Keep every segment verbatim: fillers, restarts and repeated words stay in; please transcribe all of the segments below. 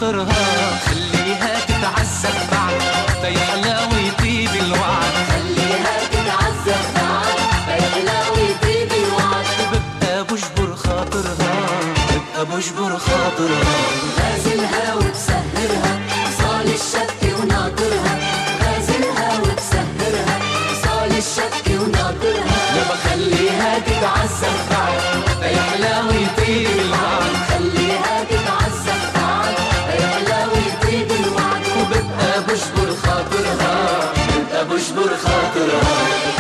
وناطرها، خليها تتعذب بعد تيحلى ويطيب الوعد، خليها تتعذب بعد تيحلى ويطيب الوعد، وببقى بجبر خاطرها ببقى بجبر خاطرها، غازلها وبسهرها صال الشك وناطرها، غازلها وبسهرها صال الشك وناطرها، يابا خليها تتعذب بعد تيحلى ويطيب الوعد، خليها تتعذب بعد تيحلى ويطيب الوعد، وببقى بجبر خاطرها ببقى بجبر خاطرها.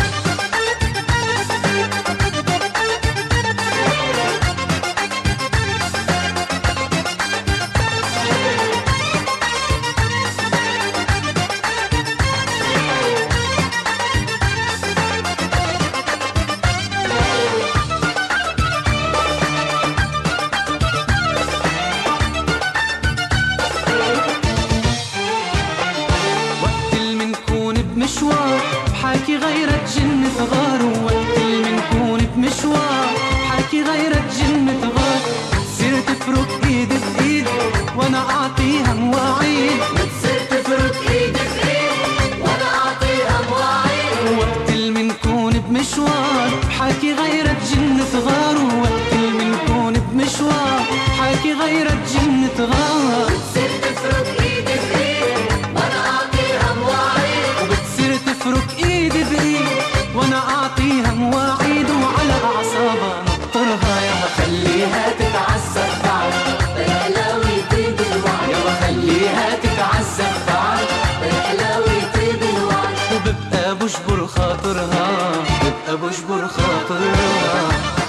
مشوار بحاكي غيرك جن تغار، وقت اللي منكون بمشوار بحاكي غيرك جن تغار، بتصير تفرك ايد بايد وانا اعطيها مواعيد، بتصير تفرك ايد بايد وانا اعطيها مواعيد، وقت اللي منكون بمشوار بحاكي غيرك جن تغار، وقت اللي منكون بمشوار بحاكي غيرك جن تغار، بتصير تفرك ايد بايد وانا اعطيها مواعيد، تفرك ايد بايد وانا اعطيها مواعيد، وعلى اعصابها نطرها، يابا خليها تتعذب بعد تيحلى ويطيب الوعد، يابا خليها تتعذب بعد تيحلى ويطيب الوعد، وببقى بجبر خاطرها ببقى بجبر خاطرها.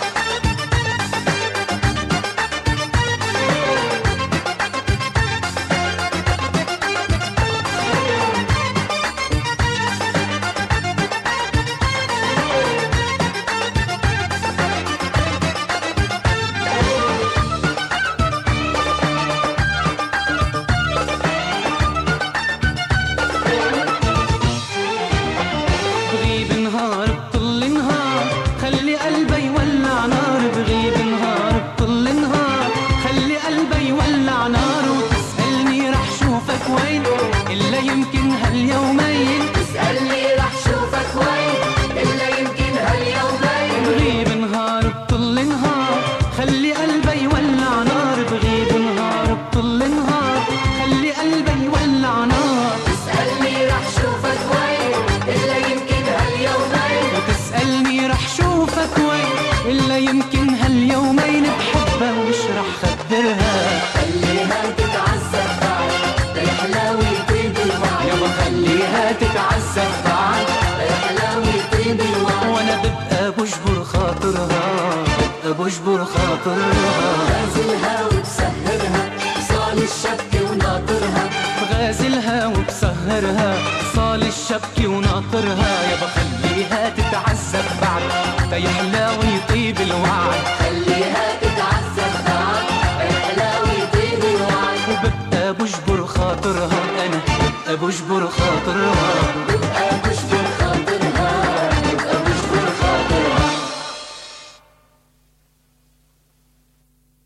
إلا يمكن هاليومين تسألني رح شوفك وين، إلا يمكن هاليومين، بغيب نهار بطل نهار خلي قلبي يولع نار، بغيب نهار بطل نهار خلي قلبي يولع نار، تسألني رح شوفك وين، إلا يمكن هاليومين، وتسألني رح شوفك وين إلا يمكن هاليومين، بحبها ومش رح خبرها، خليها تتعذب بعد تيحلى ويطيب الوعد، يابا خليها تتعذب بعد تيحلى ويطيب الوعد، وانا ببقى بجبر خاطرها ببقى بجبر خاطرها، غازلها وبسهرها صال الشبك وناطرها، بغازلها وبسهرها صال الشبك وناطرها، يابا خليها تتعذب بعد تيحلى ويطيب الوعد، خليها تتعذب بعد تيحلى ويطيب الوعد، وببقى بجبر خاطرها انا ببقى بجبر خاطرها ببقى بجبر